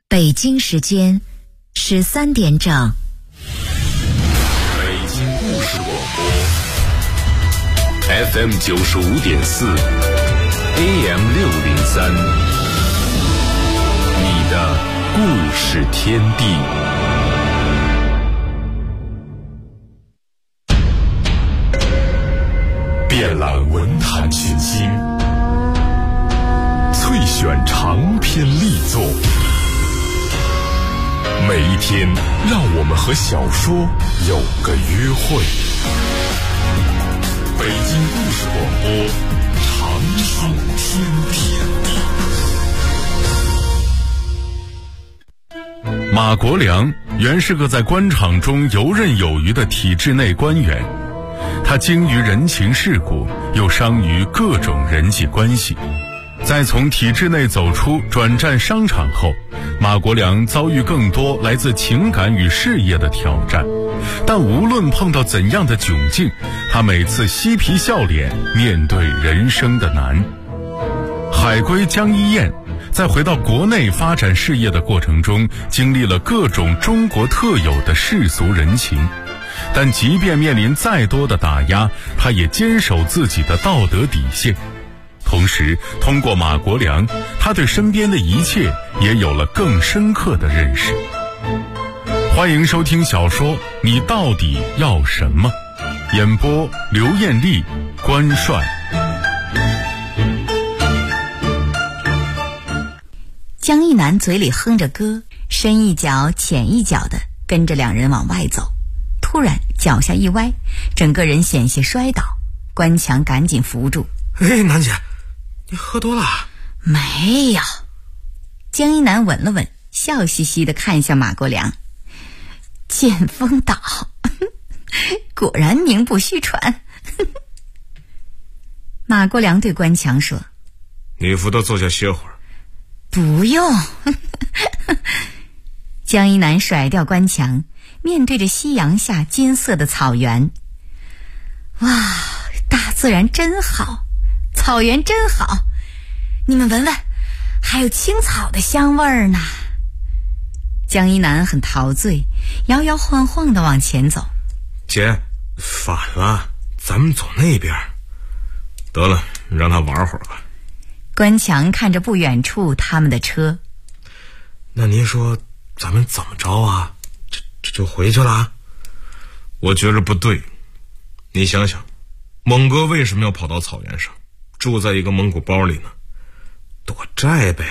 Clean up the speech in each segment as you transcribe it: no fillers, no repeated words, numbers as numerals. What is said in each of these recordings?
北京时间13点整。 北京故事广播 FM 95.4 AM 603，你的故事天地。遍览文坛群星，萃选长篇力作。每一天，让我们和小说有个约会。北京故事广播，长寿天地。马国良原是个在官场中游刃有余的体制内官员，他精于人情世故，又商于各种人际关系。在从体制内走出转战商场后，马国良遭遇更多来自情感与事业的挑战，但无论碰到怎样的窘境，他每次嬉皮笑脸面对人生的难。海归江一燕在回到国内发展事业的过程中，经历了各种中国特有的世俗人情，但即便面临再多的打压，他也坚守自己的道德底线。同时，通过马国良，他对身边的一切也有了更深刻的认识。欢迎收听小说《你到底要什么》，演播刘艳丽、关帅。 江一南嘴里哼着歌，深一脚浅一脚的跟着两人往外走，突然脚下一歪，整个人险些摔倒。关强赶紧扶住。 南姐，你喝多了？ 没有。江一南稳了稳，笑嘻嘻地看向马国良。剑锋岛果然名不虚传。马国良对关强说， 你扶他坐下歇会儿。 不用。江一南甩掉关强，面对着夕阳下金色的草原。哇，大自然真好，草原真好，你们闻闻，还有青草的香味儿呢。江一南很陶醉，摇摇晃晃地往前走。 姐，反了，咱们走那边。得了，让他玩会儿吧。 关强看着不远处他们的车。 那您说咱们怎么着啊？这就回去了？我觉着不对。你想想，蒙哥为什么要跑到草原上，住在一个蒙古包里呢？躲债呗。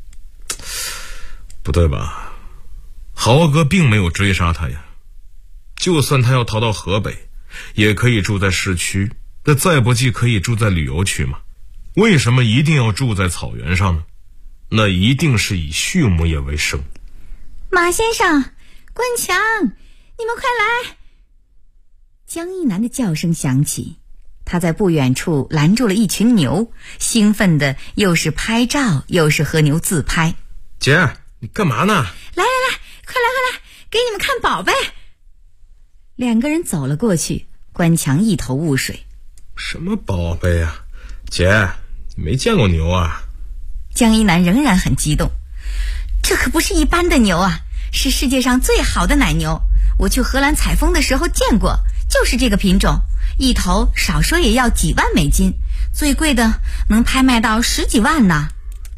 不对吧？豪哥并没有追杀他呀。就算他要逃到河北，也可以住在市区，那再不济可以住在旅游区嘛。为什么一定要住在草原上呢？那一定是以畜牧业为生。 马先生，关强，你们快来！江一南的叫声响起，他在不远处拦住了一群牛，兴奋的又是拍照又是和牛自拍。 姐，你干嘛呢？ 来，快来，给你们看宝贝。两个人走了过去，关强一头雾水。 什么宝贝啊？姐，你没见过牛啊？ 江一南仍然很激动。这可不是一般的牛啊，是世界上最好的奶牛。我去荷兰采风的时候见过，就是这个品种，一头少说也要几万美金，最贵的能拍卖到10几万呢。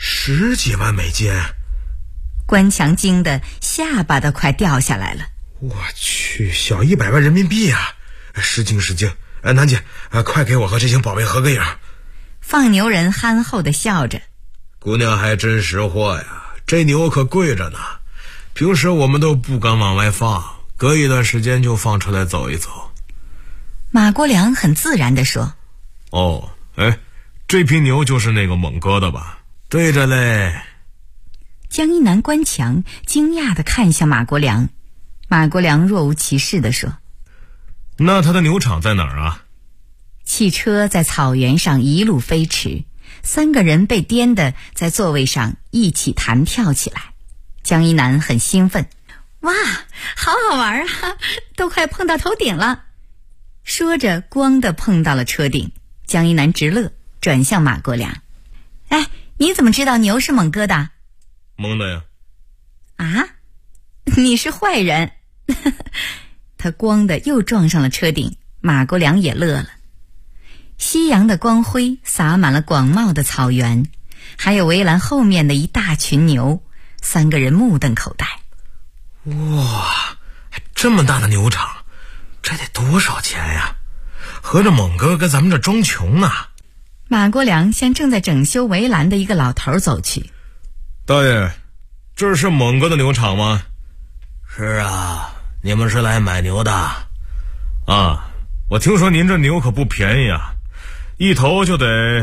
10几万美金？ 关强惊得下巴都快掉下来了。 我去，小100万人民币啊！失敬。南姐，快给我和这群宝贝合个影。 放牛人憨厚地笑着。 姑娘还真识货呀，这牛可贵着呢，平时我们都不敢往外放，隔一段时间就放出来走一走。 马国良很自然地说。 哦，这批牛就是那个蒙哥的吧？对着嘞。 江一南、关强惊讶地看向马国良。马国良若无其事地说， 那他的牛场在哪儿啊？ 汽车在草原上一路飞驰，三个人被颠得在座位上一起弹跳起来。江一南很兴奋，哇，好好玩啊，都快碰到头顶了。说着咣地碰到了车顶。江一南直乐，转向马国良，你怎么知道牛是蒙哥的？ 蒙的呀。 啊，你是坏人。他咣的又撞上了车顶，马国良也乐了。夕阳的光辉洒满了广袤的草原，还有围栏后面的一大群牛，三个人目瞪口呆。 哇，这么大的牛场，这得多少钱呀？合着猛哥跟咱们这装穷呢。 马国良向正在整修围栏的一个老头走去。 大爷，这是猛哥的牛场吗？ 是啊，你们是来买牛的？ 啊，我听说您这牛可不便宜啊，一头就得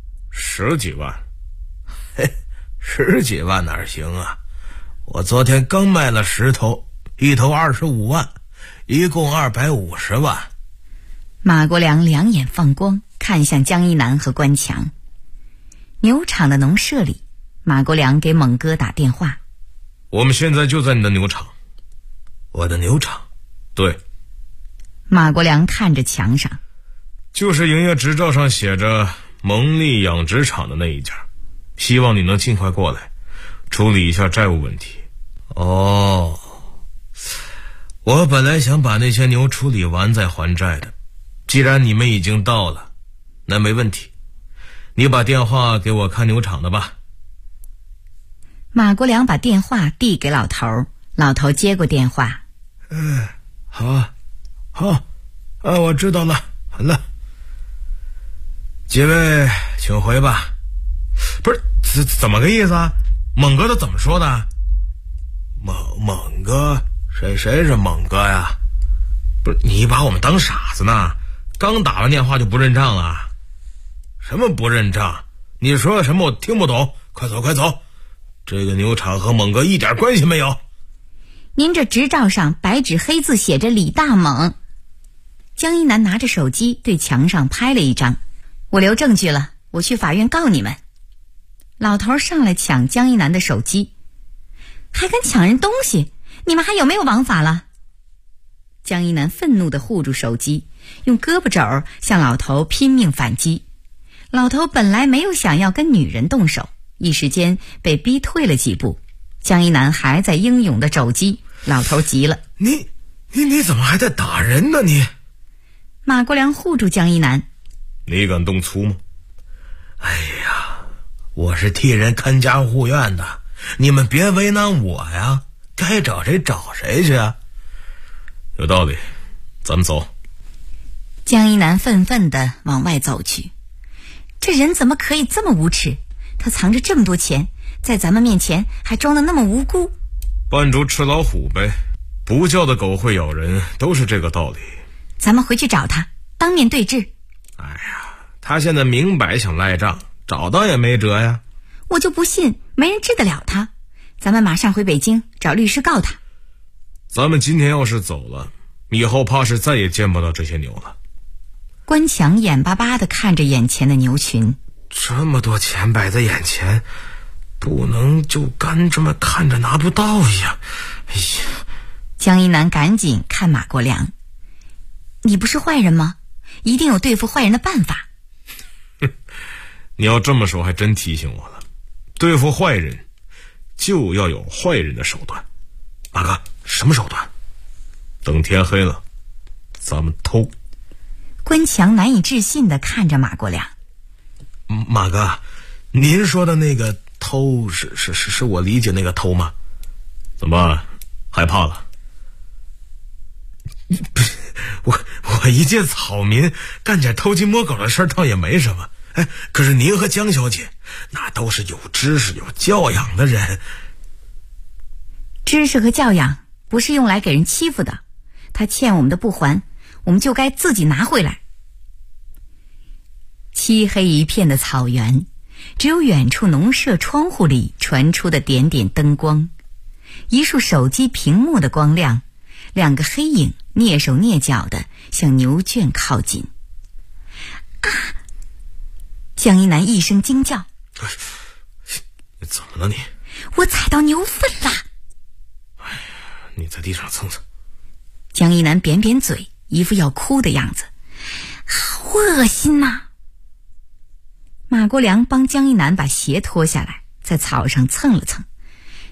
10几万。 嘿，10几万哪行啊？我昨天刚卖了10头，一头25万，一共250万。 马国良两眼放光，看向江一南和关强。牛场的农舍里，马国良给猛哥打电话。 我们现在就在你的牛场。 我的牛场？ 对。 马国良看着墙上， 就是营业执照上写着蒙利养殖场的那一家，希望你能尽快过来处理一下债务问题。 哦，我本来想把那些牛处理完再还债的，既然你们已经到了，那没问题。你把电话给我看牛场的吧。 马国良把电话递给老头，老头接过电话。 好啊，我知道了，好了。几位请回吧。 不是，怎么个意思啊？猛哥他怎么说的？ 猛哥？谁是猛哥呀？ 不是，你把我们当傻子呢？刚打完电话就不认账了？ 什么不认账？你说什么我听不懂，快走快走。这个牛场和猛哥一点关系没有。 您这执照上白纸黑字写着李大猛。江一南拿着手机对墙上拍了一张。我留证据了，我去法院告你们。老头上来抢江一南的手机。还敢抢人东西，你们还有没有王法了？江一南愤怒地护住手机，用胳膊肘向老头拼命反击。老头本来没有想要跟女人动手，一时间被逼退了几步。江一南还在英勇地肘击，老头急了。 你怎么还在打人呢你？ 马国良护住江一南。 你敢动粗吗？ 哎呀，我是替人看家护院的，你们别为难我呀，该找谁找谁去啊。 有道理，咱们走。 江一南愤愤地往外走去。这人怎么可以这么无耻？他藏着这么多钱，在咱们面前还装得那么无辜。 扮猪吃老虎呗，不叫的狗会咬人，都是这个道理。 咱们回去找他，当面对质。 哎呀，他现在明摆想赖账，找到也没辙呀。 我就不信没人治得了他。咱们马上回北京找律师告他。 咱们今天要是走了，以后怕是再也见不到这些牛了。 关强眼巴巴地看着眼前的牛群。 这么多钱摆在眼前，不能就干这么看着拿不到呀。哎呀！ 江一南赶紧看马国良。你不是坏人吗？一定有对付坏人的办法。 你要这么说还真提醒我了，对付坏人就要有坏人的手段。 马哥，什么手段？ 等天黑了咱们偷。 关强难以置信地看着马国良。 马哥，您说的那个偷是我理解那个偷吗？ 怎么害怕了？ 不是，我一介草民，干点偷鸡摸狗的事儿倒也没什么。哎，可是您和江小姐那都是有知识有教养的人。 知识和教养不是用来给人欺负的，他欠我们的不还，我们就该自己拿回来。漆黑一片的草原，只有远处农舍窗户里传出的点点灯光，一束手机屏幕的光亮，两个黑影蹑手蹑脚地向牛圈靠近。啊！江一南一声惊叫。 你怎么了你？ 我踩到牛粪了。 哎呀，你在地上蹭蹭。 江一南扁扁嘴，一副要哭的样子。好恶心呐！马国良帮江一南把鞋脱下来，在草上蹭了蹭。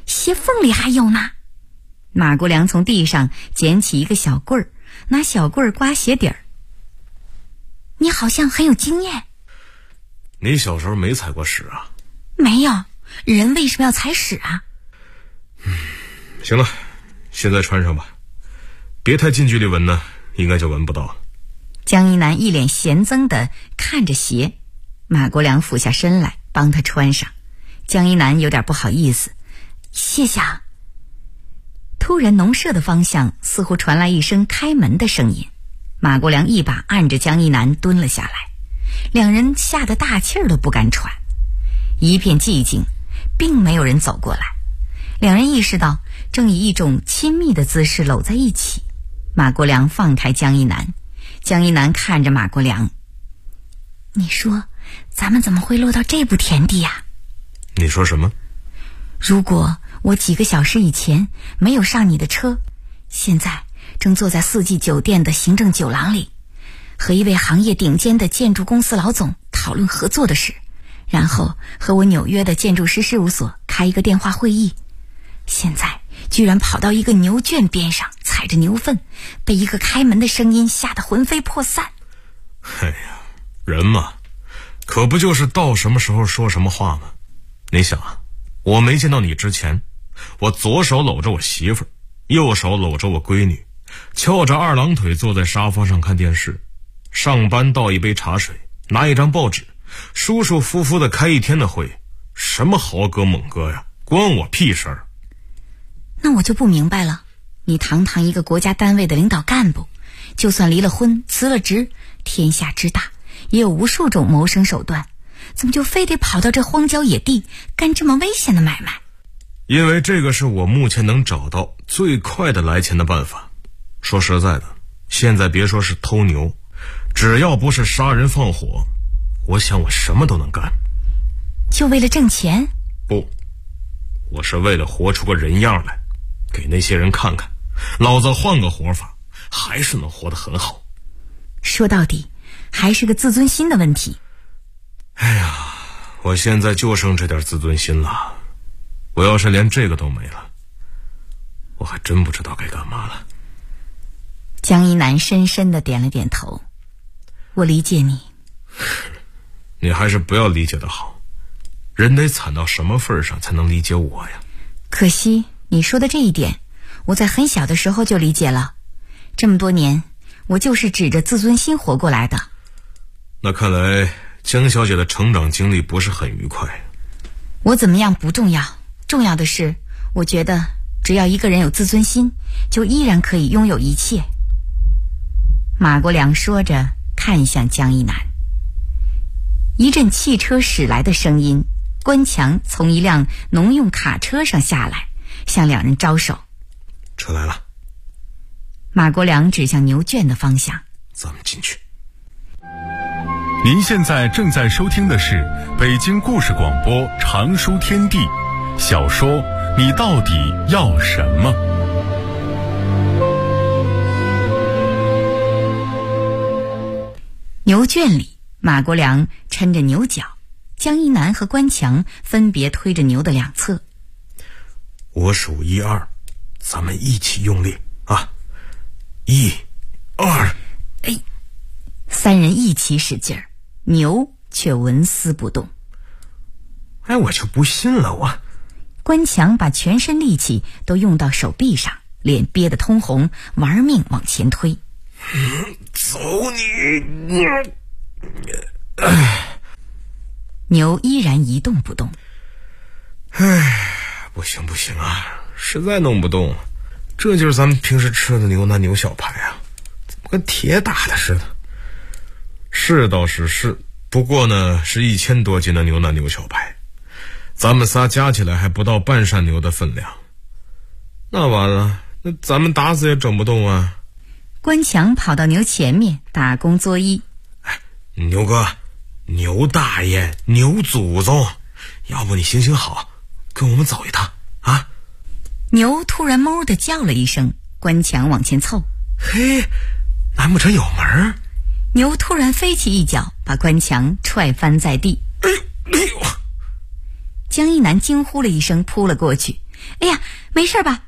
鞋缝里还有呢。马国良从地上捡起一个小棍儿，拿小棍儿刮鞋底儿。你好像很有经验。 你小时候没踩过屎啊？ 没有，人为什么要踩屎啊？ 行了，现在穿上吧，别太近距离闻呢，应该就闻不到了。 江一南一脸嫌憎地看着鞋，马国良俯下身来帮他穿上。江一南有点不好意思，谢谢啊。突然农舍的方向似乎传来一声开门的声音，马国良一把按着江一南蹲了下来，两人吓得大气儿都不敢喘。一片寂静，并没有人走过来。两人意识到正以一种亲密的姿势搂在一起。马国良放开江一南，江一南看着马国良，你说咱们怎么会落到这步田地呀？ 你说什么？ 如果我几个小时以前没有上你的车，现在正坐在四季酒店的行政酒廊里，和一位行业顶尖的建筑公司老总讨论合作的事，然后和我纽约的建筑师事务所开一个电话会议。现在居然跑到一个牛圈边上，踩着牛粪，被一个开门的声音吓得魂飞魄散。 哎呀，人嘛，可不就是到什么时候说什么话吗？你想啊，我没见到你之前，我左手搂着我媳妇儿，右手搂着我闺女，翘着二郎腿坐在沙发上看电视，上班倒一杯茶水，拿一张报纸，舒舒服服的开一天的会，什么豪哥猛哥呀，关我屁事儿。 那我就不明白了，你堂堂一个国家单位的领导干部，就算离了婚辞了职，天下之大也有无数种谋生手段，怎么就非得跑到这荒郊野地干这么危险的买卖？ 因为这个是我目前能找到最快的来钱的办法。说实在的，现在别说是偷牛，只要不是杀人放火，我想我什么都能干。 就为了挣钱？ 不，我是为了活出个人样来，给那些人看看，老子换个活法还是能活得很好。 说到底还是个自尊心的问题。 哎呀，我现在就剩这点自尊心了，我要是连这个都没了，我还真不知道该干嘛了。 江一南深深地点了点头，我理解你。 你还是不要理解的好，人得惨到什么份上才能理解我呀？ 可惜你说的这一点我在很小的时候就理解了，这么多年我就是指着自尊心活过来的。 那看来江小姐的成长经历不是很愉快。 我怎么样不重要，重要的是我觉得只要一个人有自尊心，就依然可以拥有一切。马国良说着看向江一南。一阵汽车驶来的声音，关强从一辆农用卡车上下来，向两人招手。 车来了。 马国良指向牛圈的方向， 咱们进去。 您现在正在收听的是北京故事广播长书天地小说《你到底要什么》。 牛圈里，马国良抻着牛角，江一南和关强分别推着牛的两侧。 我数1、2，咱们一起用力啊！1、2， 哎，三人一起使劲儿，牛却纹丝不动。 哎，我就不信了，我。 关强把全身力气都用到手臂上，脸憋得通红，玩命往前推。 走你！ 牛依然一动不动。 不行不行啊，实在弄不动。这就是咱们平时吃的牛腩牛小排啊，怎么跟铁打的似的？是倒是是，不过呢是1000多斤的牛腩牛小排，咱们仨加起来还不到半扇牛的分量。那完了，那咱们打死也整不动啊！ 关强跑到牛前面打躬作揖。 牛哥，牛大爷，牛祖宗，要不你行行好，跟我们走一趟啊！ 牛突然哞地叫了一声，关强往前凑。 嘿，难不成有门？ 牛突然飞起一脚，把关强踹翻在地。 哎呦！ 江一南惊呼了一声，扑了过去， 哎呀，没事吧？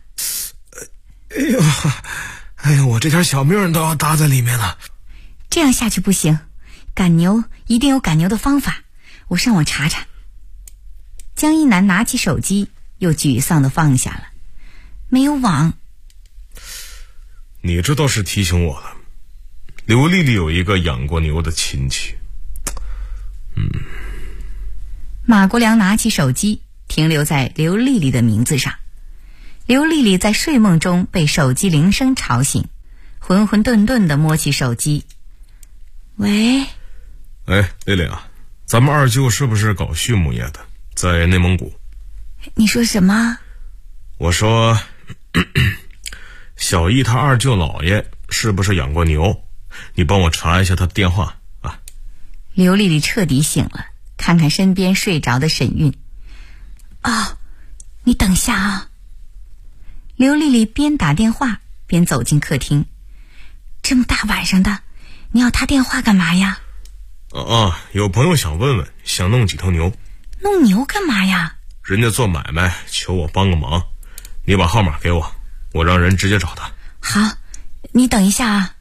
哎呦，我这条小命都要搭在里面了。 这样下去不行，赶牛一定有赶牛的方法，我上网查查。江一南拿起手机，又沮丧地放下了。没有网。 你这倒是提醒我了，刘丽丽有一个养过牛的亲戚。 马国良拿起手机，停留在刘丽丽的名字上。刘丽丽在睡梦中被手机铃声吵醒，浑浑沌沌地摸起手机。喂， 哎，丽丽啊，咱们二舅是不是搞畜牧业的，在内蒙古？ 你说什么？ 我说小易他二舅姥爷是不是养过牛？你帮我查一下他的电话啊。 刘丽丽彻底醒了，看看身边睡着的沈韵。哦，你等下啊。刘丽丽边打电话边走进客厅。这么大晚上的，你要他电话干嘛呀？ 有朋友想问问，想弄几头牛。 弄牛干嘛呀？ 人家做买卖，求我帮个忙。你把号码给我，我让人直接找他。 好，你等一下啊。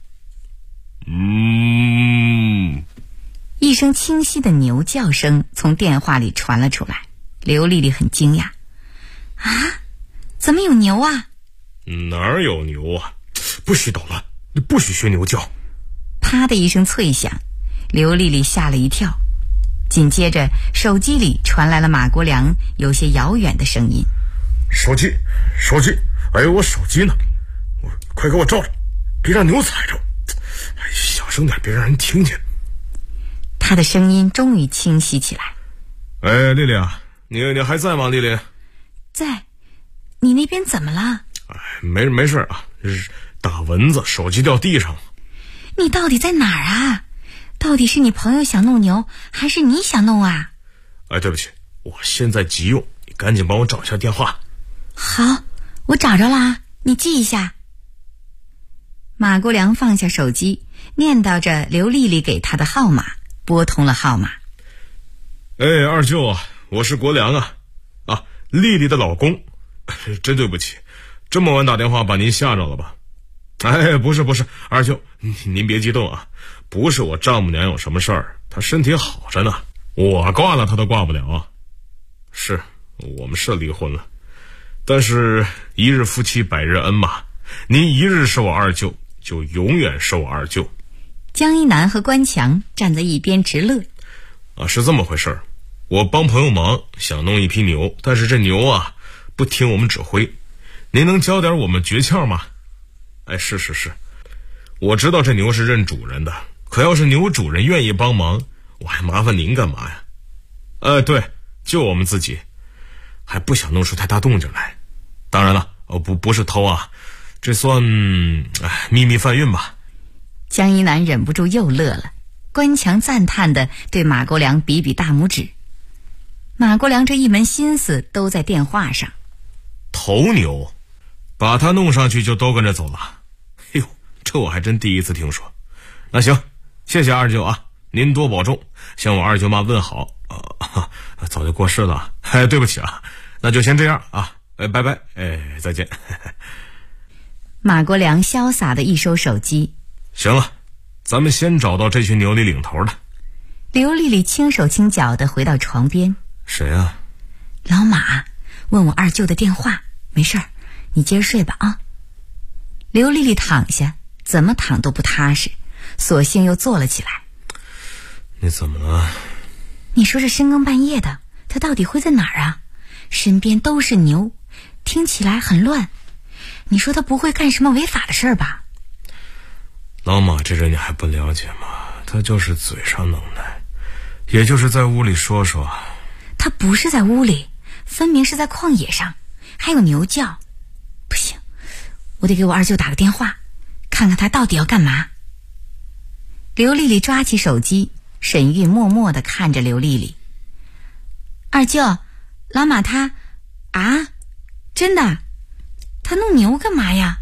一声清晰的牛叫声从电话里传了出来。刘丽丽很惊讶。啊，怎么有牛啊？ 哪有牛啊？不许捣乱，你不许学牛叫。 啪的一声脆响，刘丽丽吓了一跳。紧接着手机里传来了马国良有些遥远的声音。 手机，哎，我手机呢？快给我照着，别让牛踩着。小声点，别让人听见。 他的声音终于清晰起来。 哎，丽丽啊，你还在吗？丽丽在。你那边怎么了？ 哎，没事啊，打蚊子，手机掉地上了。 你到底在哪儿啊？到底是你朋友想弄牛，还是你想弄啊？ 哎，对不起，我现在急用，你赶紧帮我找一下电话。 好，我找着啦，你记一下。马国良放下手机，念叨着刘丽丽给他的号码，拨通了号码。 哎，二舅啊，我是国良啊，丽丽的老公。真对不起，这么晚打电话把您吓着了吧？哎，不是，二舅，您别激动啊，不是我丈母娘有什么事儿，她身体好着呢，我挂了她都挂不了啊。是，我们是离婚了，但是一日夫妻百日恩嘛，您一日是我二舅，就永远是我二舅。 江一南和关强站在一边直乐。 是这么回事儿，我帮朋友忙，想弄一批牛，但是这牛啊不听我们指挥，您能教点我们诀窍吗？哎，是，我知道这牛是认主人的，可要是牛主人愿意帮忙，我还麻烦您干嘛呀？对，就我们自己，还不想弄出太大动静来。当然了，不是偷啊，这算秘密贩运吧。 江一南忍不住又乐了，关强赞叹地对马国良比比大拇指。马国良这一门心思都在电话上。 头牛，把它弄上去就都跟着走了。哎呦，这我还真第一次听说。那行，谢谢二舅啊，您多保重，向我二舅妈问好。早就过世了，对不起啊，那就先这样啊，拜拜，再见。 马国良潇洒地一收手机。 行了，咱们先找到这群牛里领头的。 刘丽丽轻手轻脚地回到床边。 谁啊？ 老马，问我二舅的电话。没事儿，你接着睡吧啊。刘丽丽躺下，怎么躺都不踏实，索性又坐了起来。 你怎么了？ 你说这深更半夜的，他到底会在哪儿啊？身边都是牛，听起来很乱。你说他不会干什么违法的事儿吧？ 老马这人你还不了解吗？他就是嘴上能耐，也就是在屋里说说。 他不是在屋里，分明是在旷野上，还有牛叫。不行，我得给我二舅打个电话，看看他到底要干嘛。刘丽丽抓起手机，沈玉默默地看着刘丽丽。二舅，老马他真的？他弄牛干嘛呀？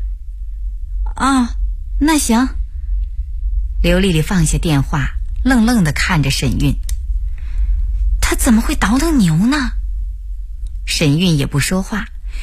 那行。刘丽丽放下电话，愣愣地看着沈韵。他怎么会倒腾牛呢？沈韵也不说话，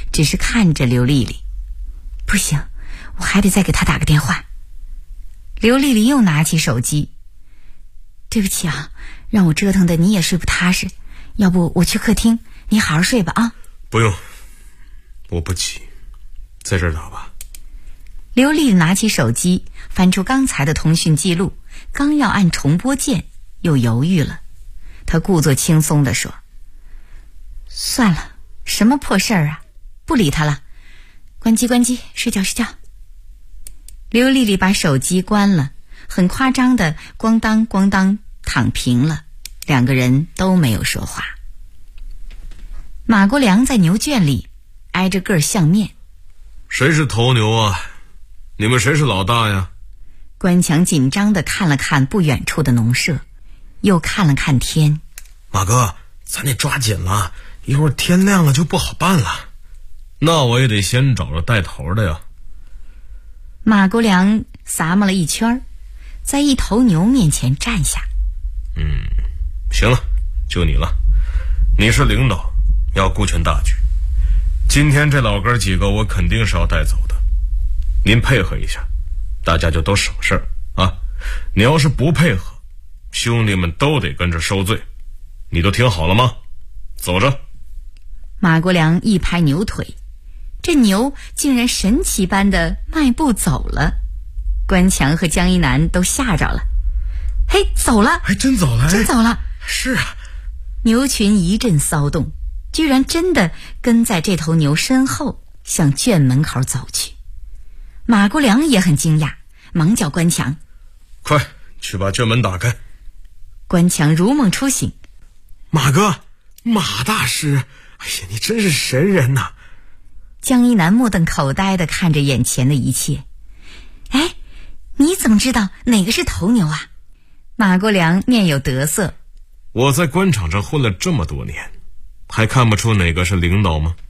只是看着刘丽丽。不行，我还得再给她打个电话。刘丽丽又拿起手机。对不起啊，让我折腾的你也睡不踏实，要不我去客厅，你好好睡吧啊。 不用，我不急，在这儿打吧。 刘丽丽拿起手机，翻出刚才的通讯记录，刚要按重拨键，又犹豫了。她故作轻松地说：算了，什么破事儿啊，不理他了，关机，睡觉。刘丽丽把手机关了，很夸张的咣当躺平了，两个人都没有说话。马国良在牛圈里挨着个相面。 谁是头牛啊？你们谁是老大呀？ 关强紧张地看了看不远处的农舍，又看了看天。 马哥，咱得抓紧了，一会儿天亮了就不好办了。 那我也得先找着带头的呀。 马国良撒摸了一圈，在一头牛面前站下。 行了，就你了，你是领导，要顾全大局。今天这老哥几个我肯定是要带走的，您配合一下，大家就都省事儿啊。你要是不配合，兄弟们都得跟着受罪。你都听好了吗？走着。 马国良一拍牛腿，这牛竟然神奇般的迈步走了。关强和江一南都吓着了。嘿，走了！ 还真走了！ 真走了！ 是啊。 牛群一阵骚动，居然真的跟在这头牛身后向圈门口走去。马国良也很惊讶，忙叫关强： 快去把圈门打开。 关强如梦初醒： 马哥，马大师，哎呀，你真是神人呐！ 江一南目瞪口呆地看着眼前的一切。哎，你怎么知道哪个是头牛啊？马国良面有得色。 我在官场上混了这么多年，还看不出哪个是领导吗？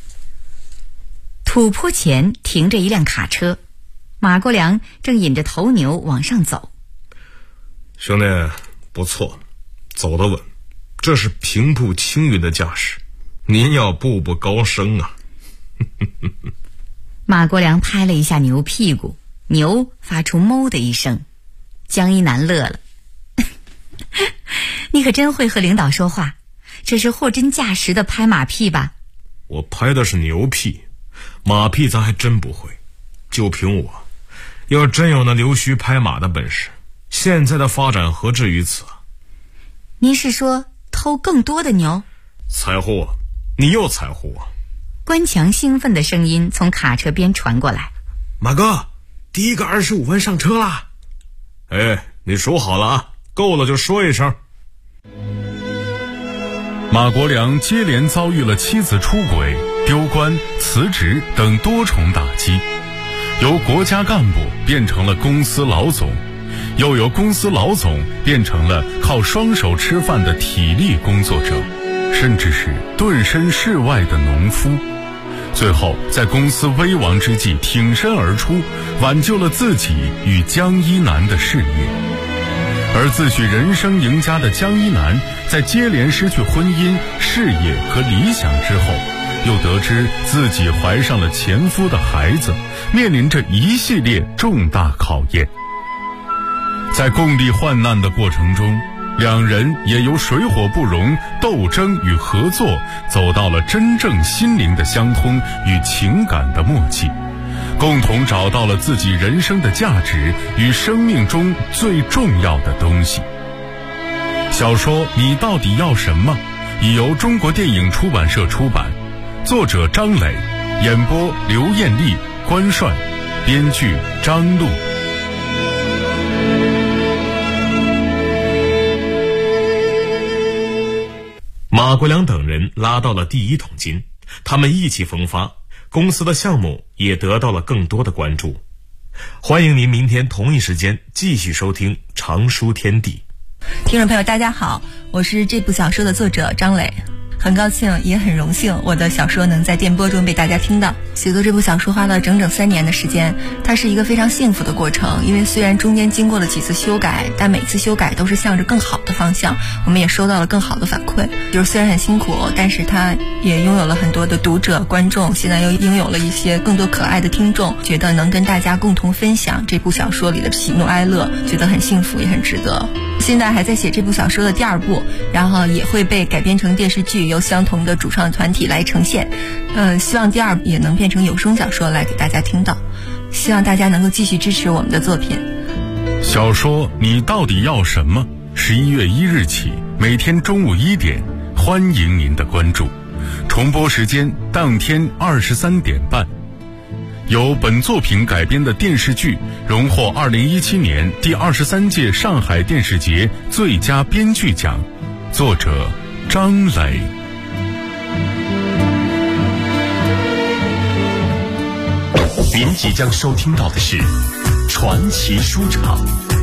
土坡前停着一辆卡车，马国良正引着头牛往上走。 兄弟，不错，走得稳，这是平步青云的架势，您要步步高升啊。 马国良拍了一下牛屁股，牛发出哞的一声。江一南乐了。你可真会和领导说话，这是货真价实的拍马屁吧？ 我拍的是牛屁，马屁咱还真不会。就凭我，要真有那溜须拍马的本事，现在的发展何至于此啊？ 您是说偷更多的牛？ 财货，你又财货啊！ 关强兴奋的声音从卡车边传过来。 马哥，第一个25万上车啦！ 哎，你数好了啊，够了就说一声。 马国良接连遭遇了妻子出轨、丢官、辞职等多重打击，由国家干部变成了公司老总，又由公司老总变成了靠双手吃饭的体力工作者，甚至是遁身世外的农夫。最后在公司危亡之际挺身而出，挽救了自己与江一南的事业。而自诩人生赢家的江一南，在接连失去婚姻、事业和理想之后，又得知自己怀上了前夫的孩子，面临着一系列重大考验。在共历患难的过程中，两人也由水火不容、斗争与合作，走到了真正心灵的相通与情感的默契，共同找到了自己人生的价值与生命中最重要的东西。小说《你到底要什么》已由中国电影出版社出版，作者张磊，演播刘艳丽、关帅，编剧张璐。 马国良等人拉到了第一桶金，他们意气风发，公司的项目也得到了更多的关注。欢迎您明天同一时间继续收听《常书天地》。 听众朋友大家好，我是这部小说的作者张磊。 很高兴也很荣幸我的小说能在电波中被大家听到。写作这部小说花了整整3年的时间，它是一个非常幸福的过程，因为虽然中间经过了几次修改，但每次修改都是向着更好的方向，我们也收到了更好的反馈。就是虽然很辛苦，但是它也拥有了很多的读者观众，现在又拥有了一些更多可爱的听众，觉得能跟大家共同分享这部小说里的喜怒哀乐，觉得很幸福也很值得。现在还在写这部小说的第2部，然后也会被改编成电视剧，由相同的主创团体来呈现。希望第2部也能变成有声小说来给大家听到，希望大家能够继续支持我们的作品。 小说你到底要什么？11月1日起，每天中午1点，欢迎您的关注。重播时间当天23点半。由本作品改编的电视剧荣获2017年第23届上海电视节最佳编剧奖，作者张磊。 您即将收听到的是传奇书场。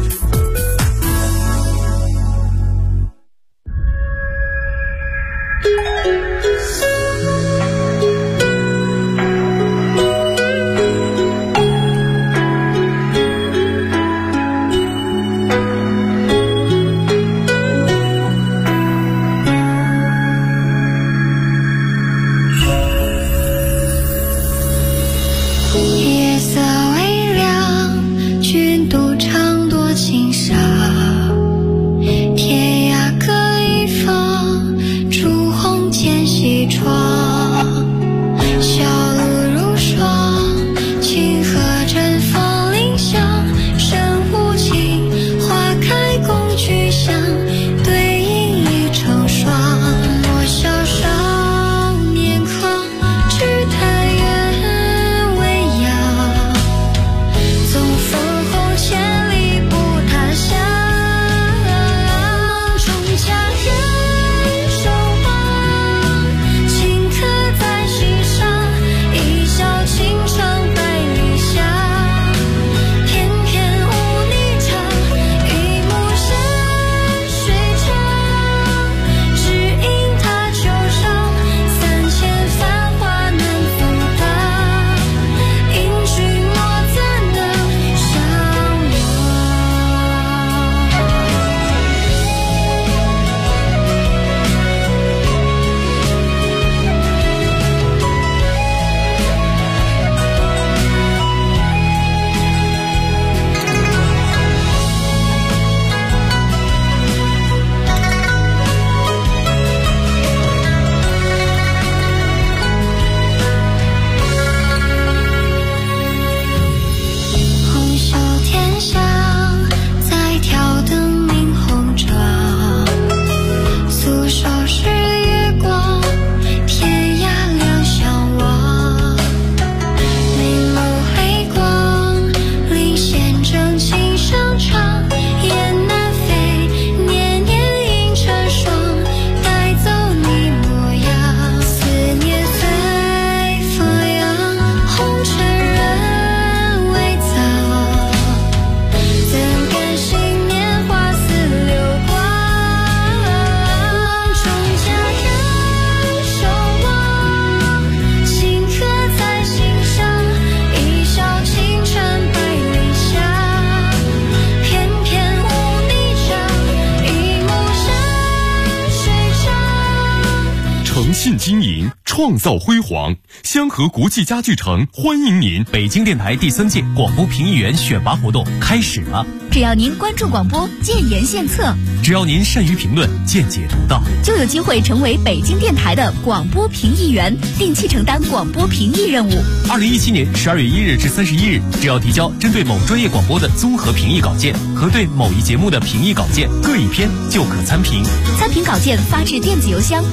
信经营，创造辉煌。香河国际家具城欢迎您！ 北京电台第3届广播评议员选拔活动开始了。 只要您关注广播，建言献策； 只要您善于评论，见解独到， 就有机会成为北京电台的广播评议员，定期承担广播评议任务。 2017年12月1日至31日，只要提交针对某专业广播的综合评议稿件和对某一节目的评议稿件各1篇，就可参评。 参评稿件发至电子邮箱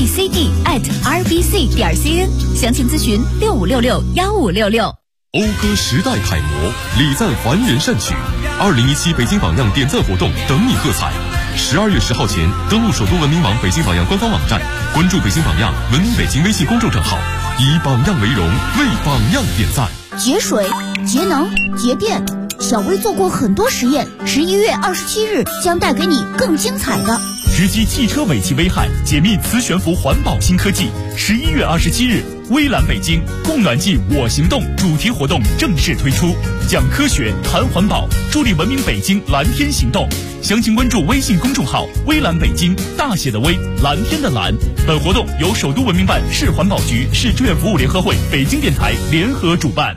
abcd@rbc.cn， 详情咨询65661566。 讴歌时代楷模，礼赞凡人善举。2017北京榜样点赞活动等你喝彩。12月10号前登录首都文明网北京榜样官方网站，关注北京榜样文明北京微信公众账号，以榜样为荣，为榜样点赞。 节水、节能、节电，小薇做过很多实验，11月27日将带给你更精彩的直击汽车尾气危害，解密磁悬浮环保新科技。11月27日，微蓝北京供暖季我行动主题活动正式推出，讲科学谈环保，助力文明北京蓝天行动。详情关注微信公众号微蓝北京，大写的微，蓝天的蓝。本活动由首都文明办、市环保局、市志愿服务联合会、北京电台联合主办。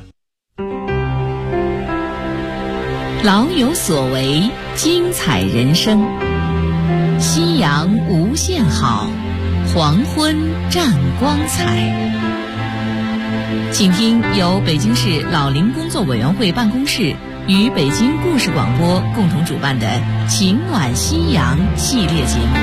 老有所为，精彩人生。夕阳无限好，黄昏占光彩。请听由北京市老龄工作委员会办公室与北京故事广播共同主办的《情暖夕阳》系列节目。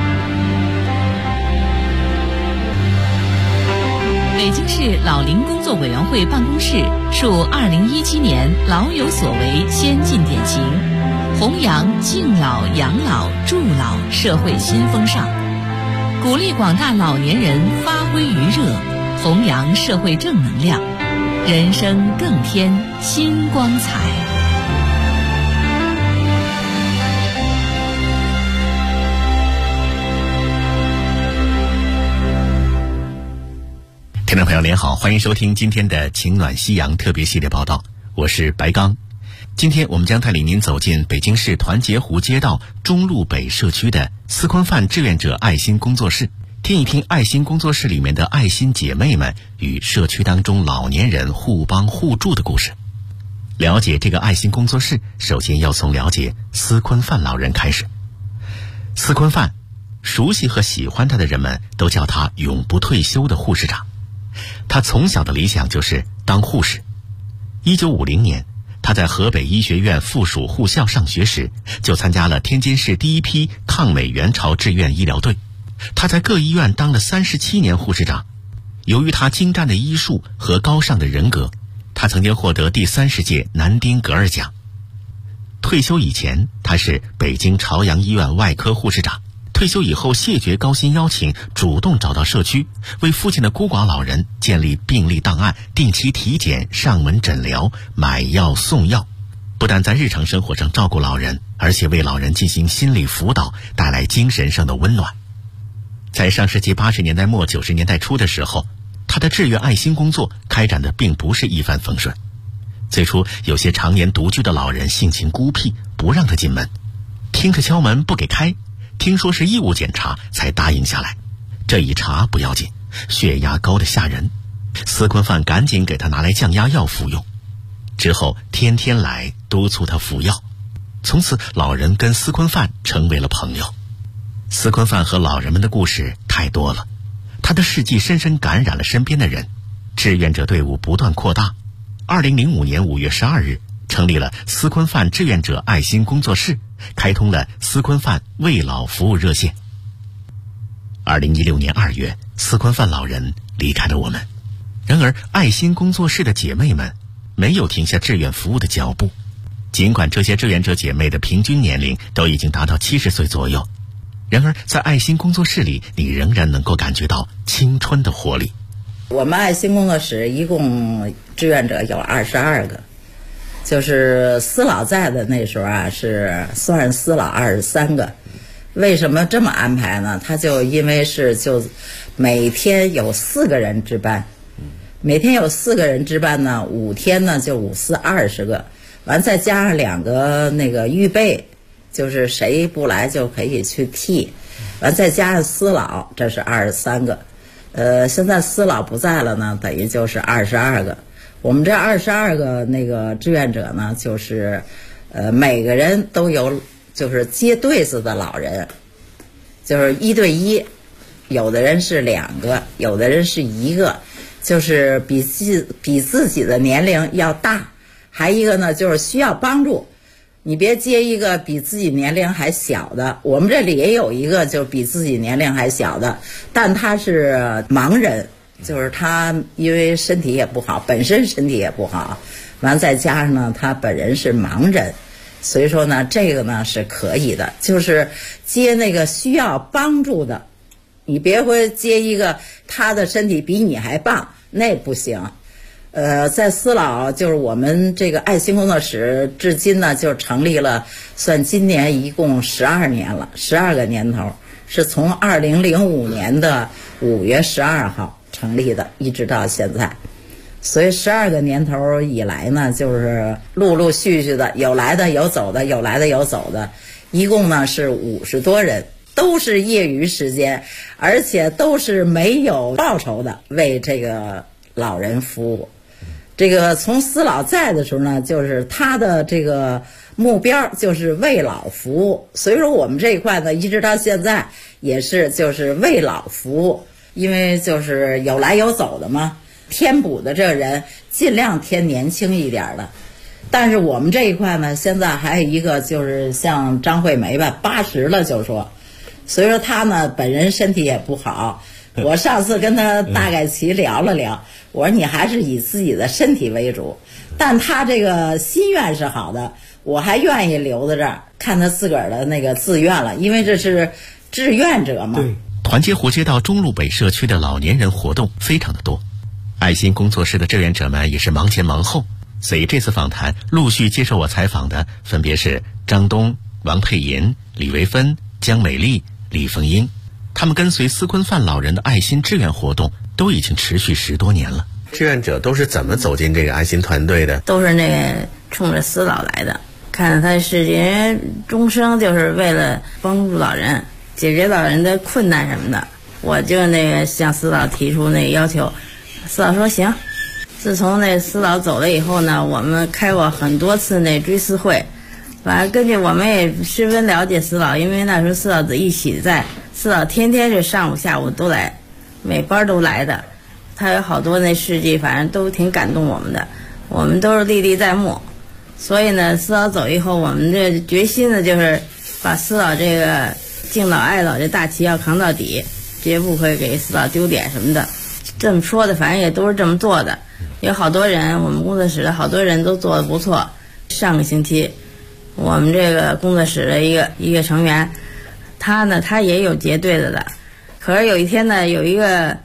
北京市老龄工作委员会办公室树2017年老有所为先进典型，弘扬敬老、养老、助老社会新风尚，鼓励广大老年人发挥余热，弘扬社会正能量，人生更添新光彩。 听众朋友您好，欢迎收听今天的情暖夕阳特别系列报道，我是白刚。今天我们将带领您走进北京市团结湖街道中路北社区的斯昆范志愿者爱心工作室，听一听爱心工作室里面的爱心姐妹们与社区当中老年人互帮互助的故事。了解这个爱心工作室，首先要从了解斯昆范老人开始。斯昆范，熟悉和喜欢他的人们都叫他永不退休的护士长。他从小的理想就是当护士。1950年，他在河北医学院附属护校上学时，就参加了天津市第一批抗美援朝志愿医疗队。他在各医院当了37年护士长。由于他精湛的医术和高尚的人格，他曾经获得第30届南丁格尔奖。退休以前，他是北京朝阳医院外科护士长。退休以后，谢绝高薪邀请，主动找到社区，为附近的孤寡老人建立病历档案，定期体检、上门诊疗、买药送药。不但在日常生活上照顾老人，而且为老人进行心理辅导，带来精神上的温暖。在上世纪80年代末90年代初的时候，他的志愿爱心工作开展的并不是一帆风顺。最初，有些常年独居的老人性情孤僻，不让他进门，听着敲门不给开，听说是义务检查才答应下来。这一查不要紧，血压高得吓人，斯昆范赶紧给他拿来降压药服用，之后天天来督促他服药。从此老人跟斯昆范成为了朋友。斯昆范和老人们的故事太多了，他的事迹深深感染了身边的人，志愿者队伍不断扩大。2005年5月12日成立了斯昆范志愿者爱心工作室，开通了斯昆范慰老服务热线。2016年2月，斯昆范老人离开了我们。然而爱心工作室的姐妹们没有停下志愿服务的脚步，尽管这些志愿者姐妹的平均年龄都已经达到70岁左右，然而在爱心工作室里，你仍然能够感觉到青春的活力。 我们爱心工作室一共志愿者有22个，就是司老在的那时候啊，是算是司老23个。为什么这么安排呢？他就因为是就每天有4个人值班，每天有4个人值班呢，5天呢就5、4、20个，完再加上2个那个预备，就是谁不来就可以去替，完再加上司老，这是23个。现在司老不在了呢，等于就是22个。我们这22个那个志愿者呢，就是每个人都有就是接对子的老人，就是1对1，有的人是2个，有的人是1个，就是比自己的年龄要大。还一个呢，就是需要帮助，你别接一个比自己年龄还小的。我们这里也有一个就比自己年龄还小的，但他是盲人，就是他因为身体也不好，本身身体也不好，完再加上呢他本人是盲人，所以说呢这个呢是可以的，就是接那个需要帮助的，你别会接一个他的身体比你还棒，那不行。在司老就是我们这个爱心工作室至今呢就成立了，算今年一共12年了，12个年头。 是从2005年的5月12号成立的，一直到现在。所以12个年头以来呢，就是陆陆续续的，有来的有走的，有来的有走的，一共呢是50多人，都是业余时间，而且都是没有报酬的，为这个老人服务。这个从司老在的时候呢，就是他的这个目标就是为老服务，所以说我们这一块呢，一直到现在也是就是为老服务，因为就是有来有走的嘛。填补的这个人尽量填年轻一点的，但是我们这一块呢，现在还有一个就是像张惠梅吧，80了就说，所以说她呢本人身体也不好。我上次跟她大概其聊了聊，我说你还是以自己的身体为主，但她这个心愿是好的，我还愿意留在这儿看她自个儿的那个自愿了，因为这是志愿者嘛。 团结湖街道中路北社区的老年人活动非常的多。爱心工作室的志愿者们也是忙前忙后，所以这次访谈陆续接受我采访的分别是张东、王佩银、李维芬、江美丽、李凤英。他们跟随司坤范老人的爱心志愿活动都已经持续10多年了。 志愿者都是怎么走进这个爱心团队的？ 都是那个冲着司老来的，看他是人终生就是为了帮助老人，解决老人的困难什么的。我就那个向司老提出那个要求，司老说行。自从那司老走了以后呢，我们开过很多次那追思会，反正根据我们也十分了解司老，因为那时候司老一起在，司老天天是上午下午都来，每班都来的。他有好多那事迹，反正都挺感动我们的，我们都是历历在目。所以呢，司老走以后，我们这决心呢，就是把司老这个敬老爱老这大旗要扛到底，绝不会给司老丢脸什么的。这么说的，反正也都是这么做的。有好多人，我们工作室的好多人都做得不错。上个星期，我们这个工作室的一个成员，他也有结对的了。可是有一天呢，有一个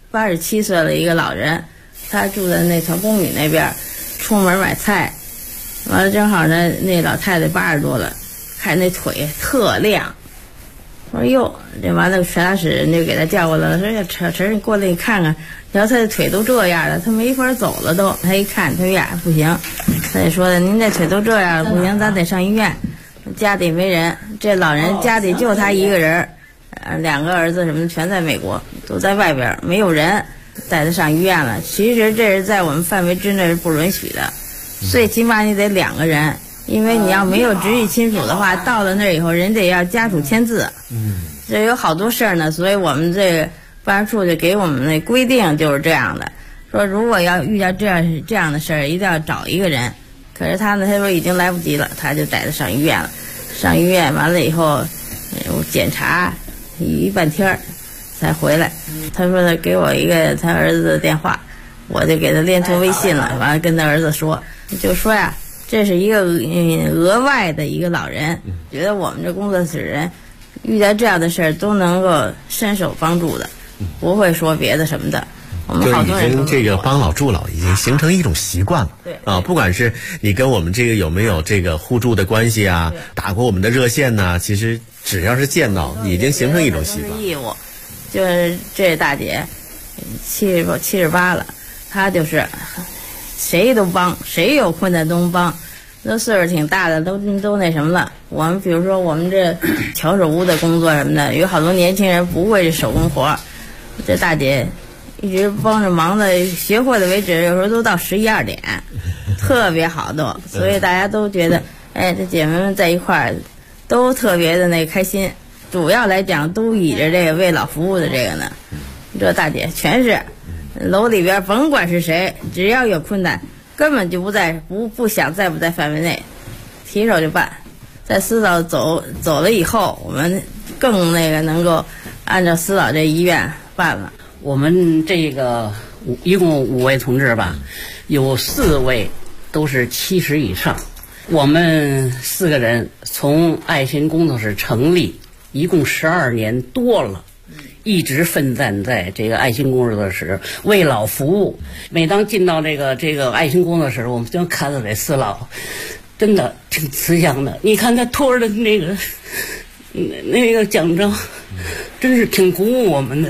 87岁的一个老人，他住在那条公寓那边，出门买菜，完了正好呢，那老太太80多了，看那腿特亮。我说哟，这完了，传达室人就给他叫过来了，说呀，陈你过来你看看，然后他的腿都这样了，他没法走了都。他一看，他说呀不行，他就说您这腿都这样了，不行，咱得上医院。家里没人，这老人家里就他一个人，2个儿子什么的全在美国，都在外边，没有人带他上医院了。其实这是在我们范围之内是不允许的，最起码你得2个人。因为你要没有直系亲属的话，到了那儿以后，人得要家属签字。这有好多事儿呢，所以我们这个办事处就给我们那规定就是这样的，说如果要遇到这样的事儿，一定要找一个人。可是他呢，他说已经来不及了，他就带他上医院了。上医院完了以后，检查一半天才回来。他说他给我一个他儿子的电话，我就给他连通微信了，完了跟他儿子说，就说呀。这是一个额外的一个老人，觉得我们这工作室人遇到这样的事儿都能够伸手帮助的，不会说别的什么的。我们好多人就已经这个帮老助老已经形成一种习惯了。 对啊，不管是你跟我们这个有没有这个互助的关系啊，打过我们的热线呢，其实只要是见到，已经形成一种习惯。 义务，就是这大姐78了，她就是。谁都帮，谁有困难都帮，都岁数挺大的，都那什么了。我们比如说我们这巧手屋的工作什么的，有好多年轻人不会这手工活，这大姐一直帮着忙的，学会了为止，有时候都到11、2点，特别好都，所以大家都觉得，哎，这姐妹们在一块儿都特别的那开心。主要来讲，都以着这个为老服务的这个呢，这大姐全是。楼里边甭管是谁，只要有困难，根本就不想在不在范围内，提手就办。在司老走了以后，我们更那个能够按照司老这医院办了。 我们这个一共5位同志吧，有4位都是70以上。我们4个人从爱心工作室成立，一共12年多了。一直奋战在这个爱心工作室为老服务。每当进到这个爱心工作室，我们就看到这司老，真的挺慈祥的。你看他拖着那个奖章， 真是挺鼓舞我们的。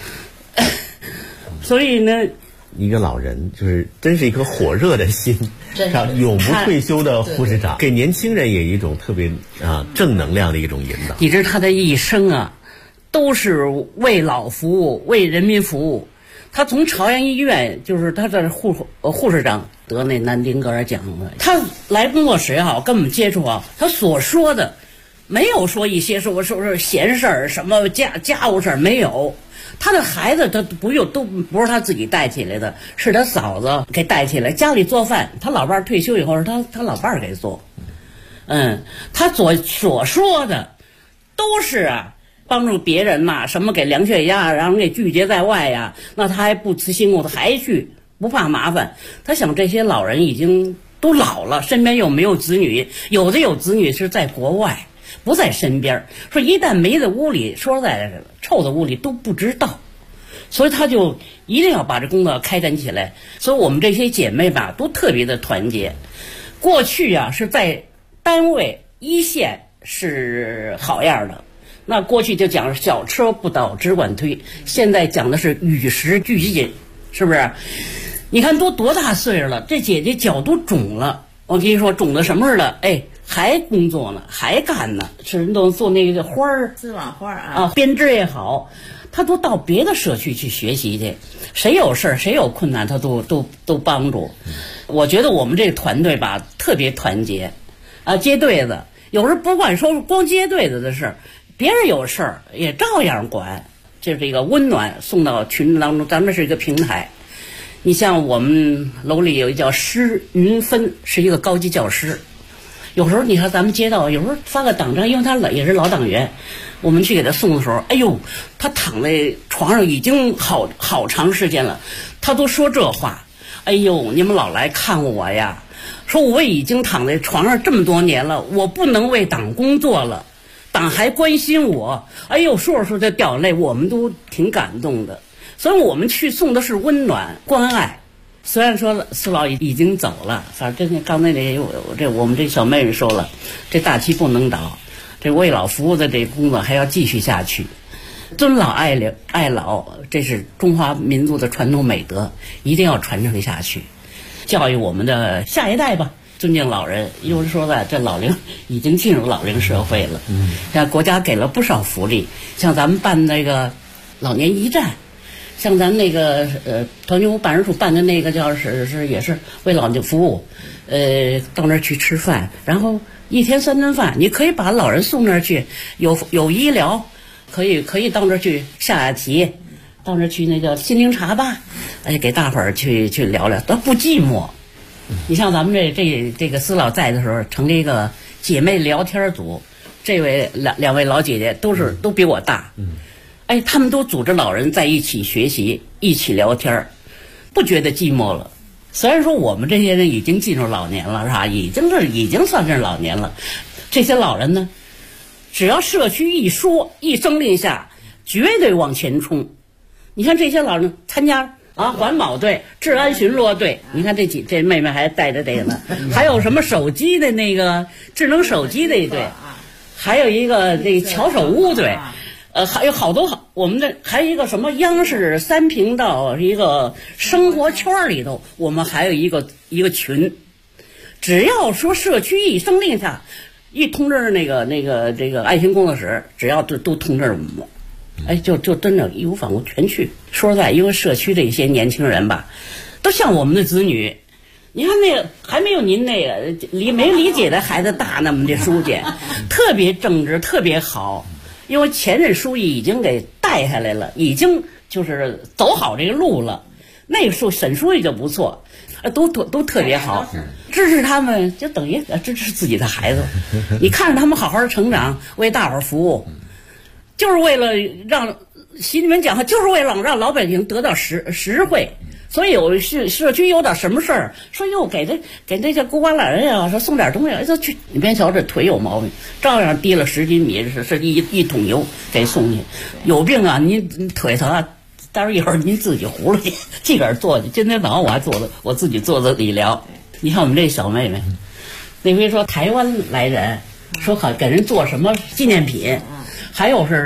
所以呢， 一个老人就是真是一颗火热的心，永不退休的护士长，给年轻人也一种特别正能量的一种引导。 你知道他的一生啊，都是为老服务，为人民服务。他从朝阳医院，就是他的护士长得那南丁格尔奖了。他来工作室也好，跟我们接触啊，他所说的没有说一些说闲事儿，什么家务事儿没有。他的孩子他都不是他自己带起来的，是他嫂子给带起来。家里做饭，他老伴儿退休以后是他老伴儿给做。他所说的都是帮助别人呐，什么给量血压，让人给拒绝在外呀，那他还不辞辛苦，他还去，不怕麻烦。他想这些老人已经都老了，身边又没有子女，有的有子女是在国外，不在身边，说一旦没在屋里，说实在的，臭的屋里都不知道，所以他就一定要把这工作开展起来。所以我们这些姐妹吧，都特别的团结。过去是在单位一线是好样的，那过去就讲小车不倒只管推，现在讲的是与时俱进，是不是？你看都多大岁数了，这姐姐脚都肿了，我跟你说肿的什么似的，还工作呢，还干呢，是人都做那个花儿， 丝网花编织也好，他都到别的社区去学习去，谁有事儿谁有困难他都帮助。我觉得我们这个团队吧特别团结接对子，有时候不管说光接对子的事，别人有事儿也照样管，就是这个温暖送到群众当中。咱们是一个平台，你像我们楼里有一叫施云芬，是一个高级教师。有时候你看咱们街道有时候发个党章，因为他也是老党员，我们去给他送的时候，他躺在床上已经好长时间了，他都说这话，你们老来看我呀，说我已经躺在床上这么多年了，我不能为党工作了，党还关心我，说着说着掉眼泪，我们都挺感动的。所以我们去送的是温暖关爱。虽然说四老已经走了，反正刚才我们这小妹妹说了，这大旗不能倒，这为老服务的这工作还要继续下去。尊老爱老，这是中华民族的传统美德，一定要传承下去，教育我们的下一代吧，尊敬老人。有人说的这老龄已经进入老龄社会了，像国家给了不少福利，像咱们办那个老年驿站，像咱那个团结湖办事处办的那个叫也是为老年服务，到那儿去吃饭，然后1天3顿饭，你可以把老人送那儿去，有医疗，可以到那儿去下棋，到那儿去那叫心灵茶吧，给大伙儿去聊聊，都不寂寞。你像咱们这个司老在的时候，成立一个姐妹聊天组，这位两位老姐姐都比我大，他们都组织老人在一起学习，一起聊天，不觉得寂寞了。虽然说我们这些人已经进入老年了，是吧？已经算是老年了。这些老人呢，只要社区一说一声令下，绝对往前冲。你看这些老人参加环保队、治安巡逻队，你看这妹妹还带着这个呢，还有什么手机的那个智能手机的一队，还有一个这巧手屋队。还有好多我们的还有一个什么央视3频道一个生活圈里头，我们还有一个群，只要说社区一声令下，一通知这个爱心工作室，只要都通知我们，就真的义无反顾全去。说实在，因为社区这些年轻人吧，都像我们的子女。你看那个还没有您那个没理解的孩子大呢，我们这书记特别正直，特别好。因为前任书记已经给带下来了，已经就是走好这个路了。那个沈书记就不错，都特别好，支持他们就等于支持自己的孩子。你看着他们好好的成长，为大伙儿服务，就是为了让习近平讲话，就是为了让老百姓得到实惠。所以有社区有点什么事儿，说给这些孤寡老人呀，说送点东西，说去，你别瞧这腿有毛病，照样提了10斤米，是一桶油给送去。有病啊，您腿疼啊，待会儿一会儿您自己糊了去，自个儿做去。今天早上我自己做的理疗。你看我们这小妹妹，那回说台湾来人，说给人做什么纪念品，还有是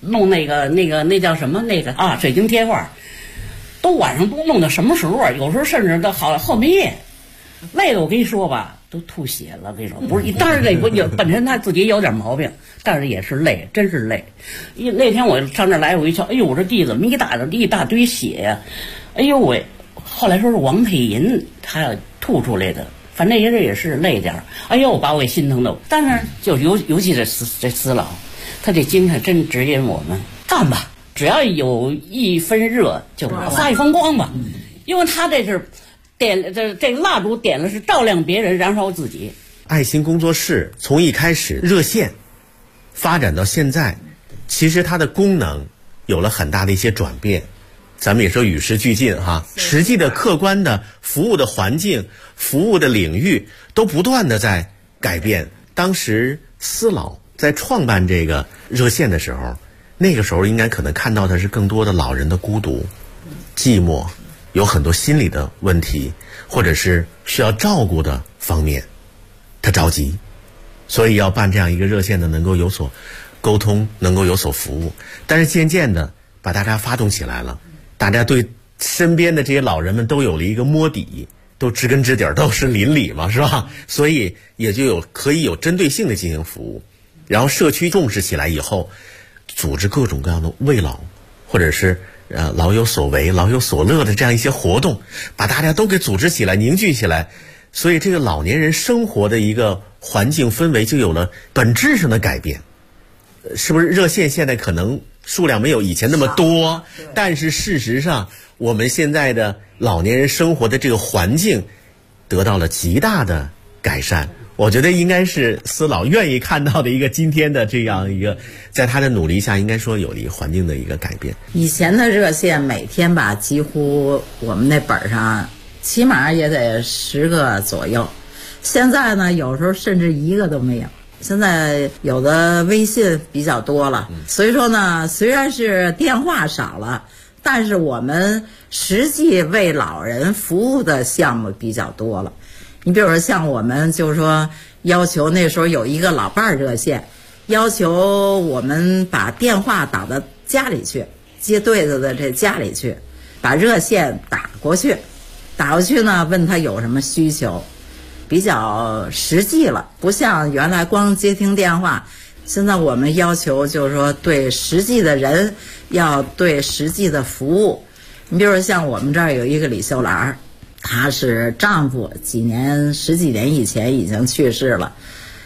弄那叫什么水晶贴画，都晚上都弄到什么时候啊？有时候甚至到后半夜，累的我跟你说吧，都吐血了。跟你说，不是，当然累，本身他自己有点毛病，但是也是累，真是累。那天我上这来，我一瞧，哎呦，我这地怎么一大堆血呀？哎呦喂！后来说是王佩银他吐出来的，反正也是累点儿。哎呦，把我给心疼的。但是就尤其这司老，他这精神真指引我们干吧，只要有一分热就发一分光吧。因为他这是点这个蜡烛点了是照亮别人，燃烧自己。 爱心工作室从一开始热线发展到现在，其实它的功能有了很大的一些转变。咱们也说与时俱进哈，实际的客观的服务的环境、服务的领域都不断的在改变。当时司老在创办这个热线的时候，那个时候应该可能看到的是更多的老人的孤独、寂寞，有很多心理的问题，或者是需要照顾的方面，他着急，所以要办这样一个热线呢，能够有所沟通，能够有所服务。但是渐渐的把大家发动起来了，大家对身边的这些老人们都有了一个摸底，都知根知底儿，都是邻里嘛，是吧？所以也就可以有针对性的进行服务。然后社区重视起来以后，组织各种各样的慰老，或者是老有所为、老有所乐的这样一些活动，把大家都给组织起来、凝聚起来。所以这个老年人生活的一个环境氛围就有了本质上的改变。是不是热线现在可能数量没有以前那么多，但是事实上我们现在的老年人生活的这个环境得到了极大的改善。我觉得应该是司老愿意看到的一个今天的这样一个，在他的努力下应该说有了一个环境的一个改变。 以前的热线每天吧，几乎我们那本上起码也得10个左右，现在呢有时候甚至1个都没有。现在有的微信比较多了，所以说呢，虽然是电话少了，但是我们实际为老人服务的项目比较多了。你比如说像我们就是说要求那时候有一个老伴儿热线，要求我们把电话打到家里去，接对子的这家里去，把热线打过去呢，问他有什么需求，比较实际了，不像原来光接听电话。现在我们要求就是说对实际的人要对实际的服务。你比如说像我们这儿有一个李秀兰，她是丈夫十几年以前已经去世了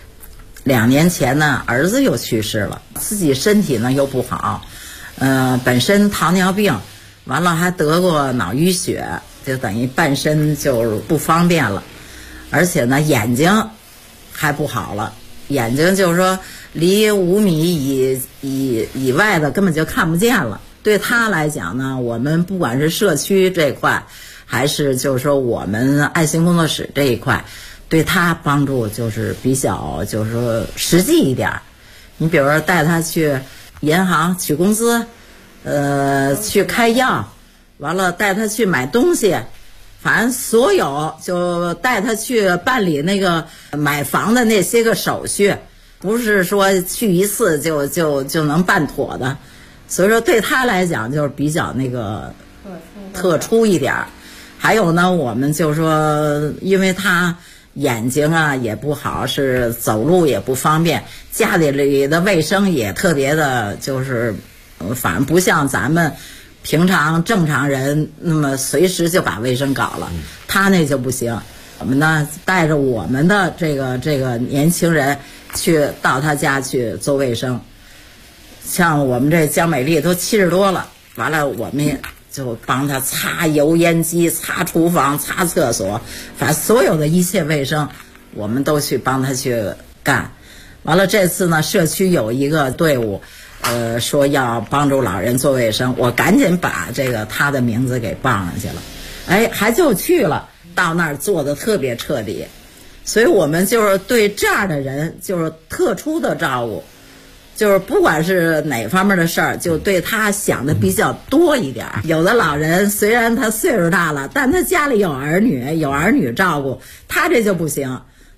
，2年前呢儿子又去世了，自己身体呢又不好，本身糖尿病，完了还得过脑淤血，就等于半身就不方便了。而且呢眼睛还不好了，眼睛就是说离5米以外的根本就看不见了。对他来讲呢，我们不管是社区这块，还是就是说我们爱心工作室这一块，对他帮助就是比较就是说实际一点。你比如说带他去银行取工资，去开药，完了带他去买东西，反正所有就带他去办理那个买房的那些个手续，不是说去一次就能办妥的。所以说对他来讲就是比较那个特殊一点。还有呢，我们就说因为他眼睛啊也不好，是走路也不方便，家里的卫生也特别的就是反正不像咱们平常正常人那么随时就把卫生搞了，他那就不行。我们呢带着我们的这个年轻人去到他家去做卫生。像我们这江美丽都70多了，完了我们也就帮他擦油烟机、擦厨房、擦厕所，反正所有的一切卫生我们都去帮他去干。完了这次呢社区有一个队伍说要帮助老人做卫生，我赶紧把他的名字给报上去了，还就去了，到那儿做的特别彻底。所以我们就是对这样的人就是特殊的照顾，就是不管是哪方面的事儿，就对他想的比较多一点。有的老人虽然他岁数大了，但他家里有儿女照顾，他这就不行。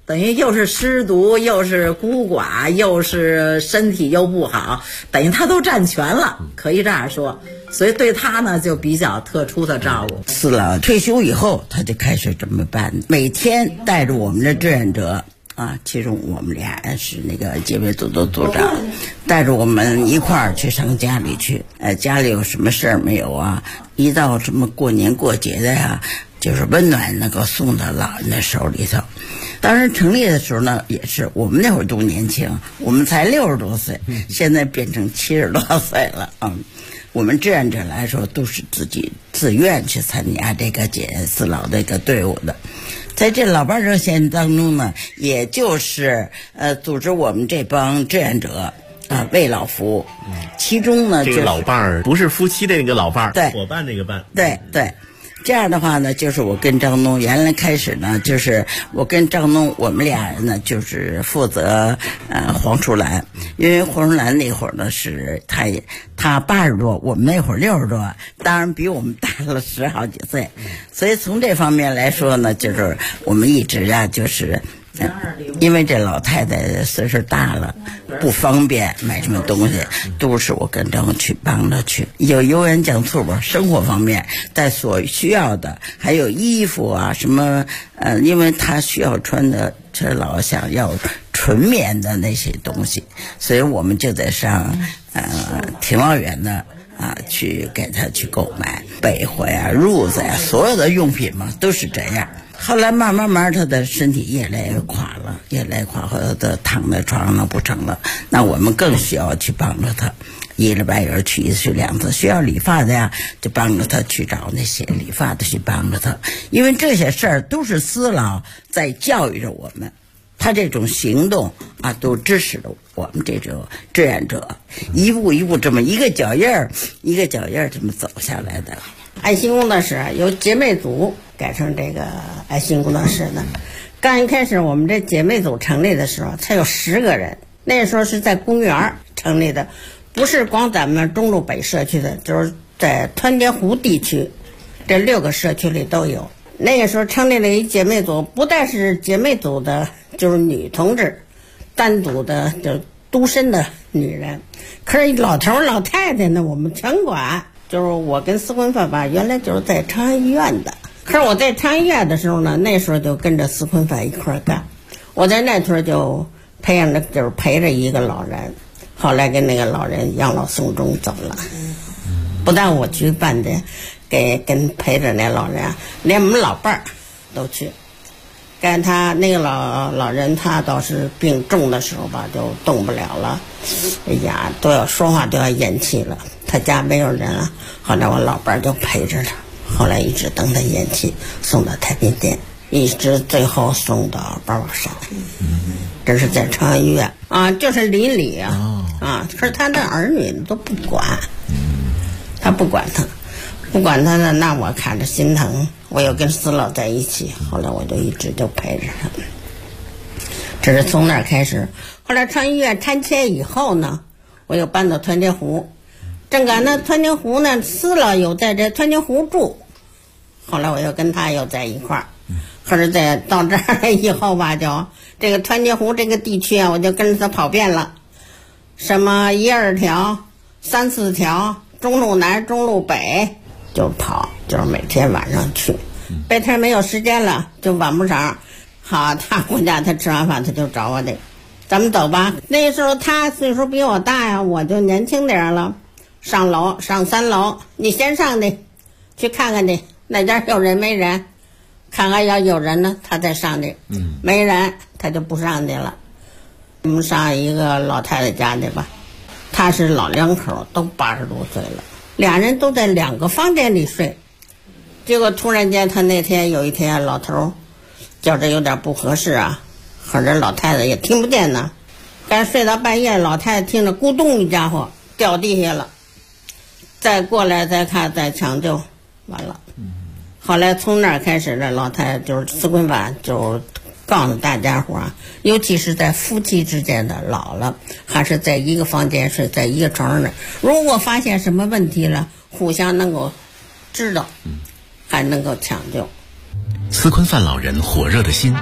等于又是失独，又是孤寡，又是身体又不好，等于他都占全了，可以这样说。所以对他呢就比较特殊的照顾。 四老退休以后，他就开始这么办，每天带着我们的志愿者啊，其中我们俩是那个结尾组的组长，带着我们一块儿去上家里去。家里有什么事儿没有啊？一到什么过年过节的呀，就是温暖能够送到老人的手里头。当时成立的时候呢，也是我们那会儿都年轻，我们才60多岁，现在变成70多岁了啊。我们志愿者来说，都是自己自愿去参加这个解四老这个队伍的。在这老伴热线当中呢，也就是组织我们这帮志愿者为老服务。其中呢， 这个老伴儿不是夫妻的那个老伴儿， 对， 伙伴那个伴， 对对。这样的话呢，就是我跟张东原来开始呢，就是我跟张东我们俩人呢，就是负责黄淑兰，因为黄淑兰那会儿呢是他80多，我们那会儿60多，当然比我们大了10好几岁，所以从这方面来说呢，就是我们一直啊就是因为这老太太岁数大了，不方便买什么东西，都是我跟张去帮着去。有油盐酱醋吧，生活方面在所需要的，还有衣服啊什么，因为他需要穿的，这老想要纯棉的那些东西，所以我们就得上挺老远的去给他去购买被窝呀、褥子呀，所有的用品嘛都是这样。后来慢慢他的身体越来越垮了，后来他躺在床上不成了，那我们更需要去帮助他，一礼拜有人去1次去2次，需要理发的呀，就帮着他去找那些理发的去帮着他，因为这些事儿都是司老在教育着我们，他这种行动都支持了我们这种志愿者，一步一步这么一个脚印儿一个脚印儿这么走下来的。 爱心工作室由姐妹组改成这个爱心工作室的。刚一开始我们这姐妹组成立的时候才有10个人，那时候是在公园成立的，不是光咱们中路北社区的，就是在团结湖地区这6个社区里都有。那个时候成立了一姐妹组，不但是姐妹组的就是女同志，单独的就是独身的女人，可是老头老太太呢我们全管。就是我跟司坤范吧，原来就是在长安医院的。可是我在长安医院的时候呢，那时候就跟着司坤范一块干。我在那头就就是陪着一个老人，后来跟那个老人养老送终走了。不但我去办的，跟陪着那老人，连我们老伴儿都去。干他那个老人，他倒是病重的时候吧，就动不了了，哎呀，都要说话都要咽气了。他家没有人了，后来我老伴儿就陪着他，后来一直等他咽气，送到太平间，一直最后送到八宝山。这是在长安医院就是邻里可是他的儿女都不管，他不管他呢，那我看着心疼，我又跟司老在一起，后来我就一直就陪着他。这是从那儿开始，后来长安医院拆迁以后呢，我又搬到团结湖。正赶那团结湖呢，司老有在这团结湖住，后来我又跟他又在一块儿。可是到这儿以后吧，就这个团结湖这个地区我就跟着他跑遍了，什么1、2条、3、4条，中路南、中路北就跑，就是每天晚上去。白天没有时间了，就晚不上。好，他回家他吃完饭他就找我的，咱们走吧。那时候他岁数比我大呀，我就年轻点了。上3楼，你先上去，去看看去，那家有人没人，看看要有人呢，他再上去。没人他就不上去了。我们上一个老太太家去吧，他是老两口，都80多岁了，2人都在2个房间里睡。结果突然间他有一天老头觉着有点不合适可是老太太也听不见呢。刚睡到半夜，老太太听着咕咚一家伙掉地下了，再过来再看再抢救，完了。后来从那儿开始的老太太就是司坤范就告诉大家伙尤其是在夫妻之间的老了，还是在一个房间睡，在一个床上的，如果发现什么问题了，互相能够知道，还能够抢救。 司坤范老人火热的心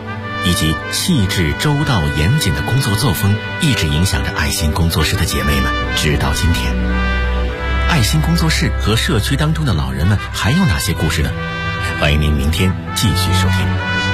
以及细致周到严谨的工作作风，一直影响着爱心工作室的姐妹们，直到今天。爱心工作室和社区当中的老人们还有哪些故事呢？欢迎您明天继续收听。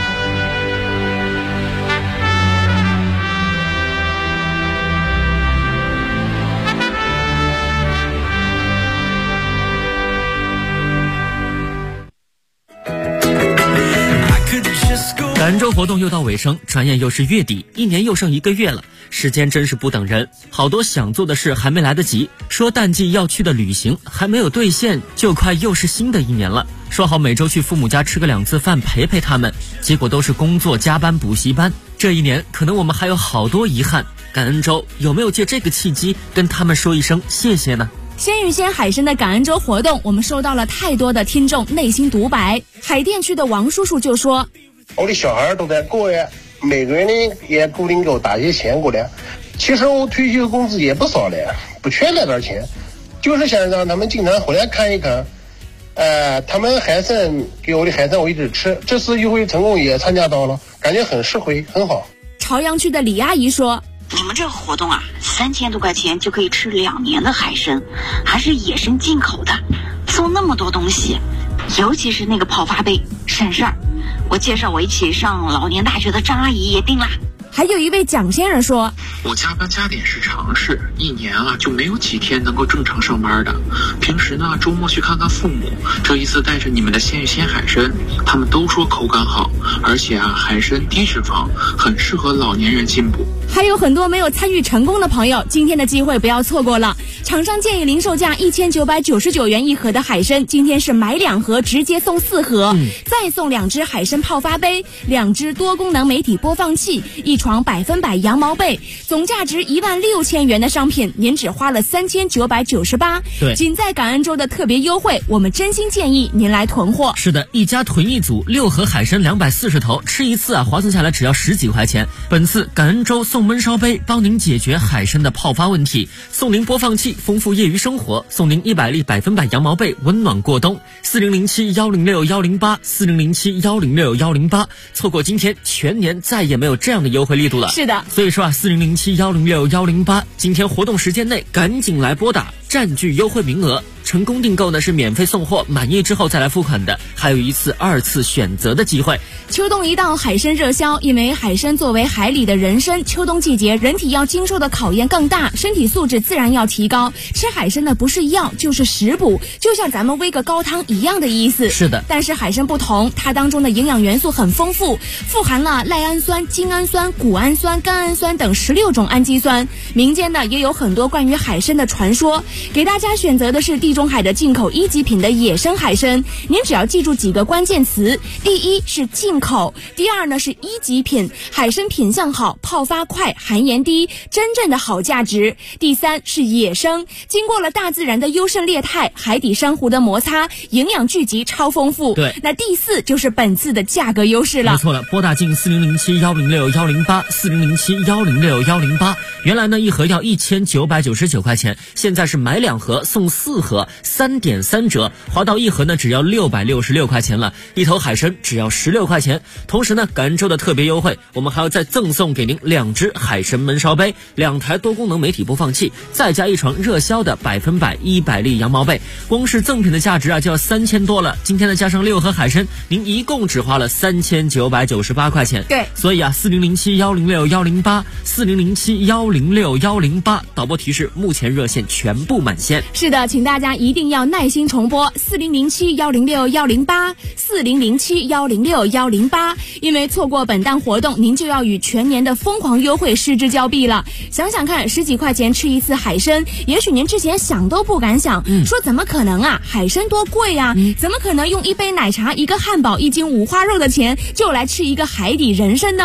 感恩周活动又到尾声，转眼又是月底，一年又剩1个月了，时间真是不等人，好多想做的事还没来得及，说淡季要去的旅行还没有兑现，就快又是新的一年了。说好每周去父母家吃个2次饭陪陪他们，结果都是工作加班补习班，这一年可能我们还有好多遗憾。感恩周有没有借这个契机跟他们说一声谢谢呢？ 鲜芋仙海参的感恩周活动，我们收到了太多的听众内心独白。海淀区的王叔叔就说， 我的小孩都在过呀，每个人呢也固定给我打些钱过来。其实我退休工资也不少了，不缺那点钱，就是想让他们经常回来看一看。他们海参给我的海参我一直吃，这次优惠成功也参加到了，感觉很实惠，很好。 朝阳区的李阿姨说， 你们这个活动啊，3000多块钱就可以吃2年的海参，还是野生进口的，送那么多东西，尤其是那个泡发杯，省事儿。我介绍我一起上老年大学的张阿姨也定啦。 还有一位蒋先生说， 我加班加点是常事，一年啊就没有几天能够正常上班的。平时呢周末去看看父母，这一次带着你们的鲜芋仙海参，他们都说口感好，而且啊海参低脂肪，很适合老年人进补。 还有很多没有参与成功的朋友，今天的机会不要错过了。厂商建议零售价1999元一盒的海参，今天是买2盒直接送4盒，再送2只海参泡发杯，2只多功能媒体播放器，1床100%羊毛被，总价值16000元的商品，您只花了3998。 对， 仅在感恩周的特别优惠，我们真心建议您来囤货。 是的，一家囤一组，6盒海参240头，吃一次啊，划算下来只要10几块钱。本次感恩周送焖烧杯，帮您解决海参的泡发问题；送您播放器，丰富业余生活；送您100粒100%羊毛被，温暖过冬。4007106108，4007106108，错过今天，全年再也没有这样的优惠力度了。 是的， 所以说啊，4007106108，今天活动时间内赶紧来拨打，占据优惠名额。成功订购呢是免费送货，满意之后再来付款的，还有1次、2次选择的机会。 秋冬一到，海参热销，因为海参作为海里的人参，秋冬季节人体要经受的考验更大，身体素质自然要提高。吃海参的不是药就是食补，就像咱们煨个高汤一样的意思。 是的， 但是海参不同，它当中的营养元素很丰富，富含了赖氨酸、精氨酸、谷氨酸、甘氨酸等16种氨基酸。民间呢也有很多关于海参的传说，给大家选择的是地中海的进口1级品的野生海参。您只要记住几个关键词，第一是进口，第二呢是1级品，海参品相好，泡发快，含盐低，真正的好价值。第三是野生，经过了大自然的优胜劣汰，海底珊瑚的摩擦，营养聚集超丰富。 对， 那第四就是本次的价格优势了。 没错了，拨打进4007106108，4007106108。原来呢一盒要1999块钱，现在是买2盒送4盒，3.3折，划到1盒呢只要666块钱了，一头海参只要16块钱。同时呢感恩周的特别优惠，我们还要再赠送给您2只海参焖烧杯，2台多功能媒体播放器，再加1床热销的100%粒羊毛被。光是赠品的价值啊就要3000多了，今天呢加上6盒海参，您一共只花了3998块钱。 对， 所以啊4007106108， 4007106108，导播提示目前热线全部满线。 是的，请大家一定要耐心重拨4007106108， 4007106108，因为错过本档活动，您就要与全年的疯狂优惠失之交臂了。想想看，10几块钱吃1次海参，也许您之前想都不敢想，说怎么可能啊，海参多贵啊，怎么可能用1杯奶茶、1个汉堡、1斤五花肉的钱就来吃一个海底人参呢？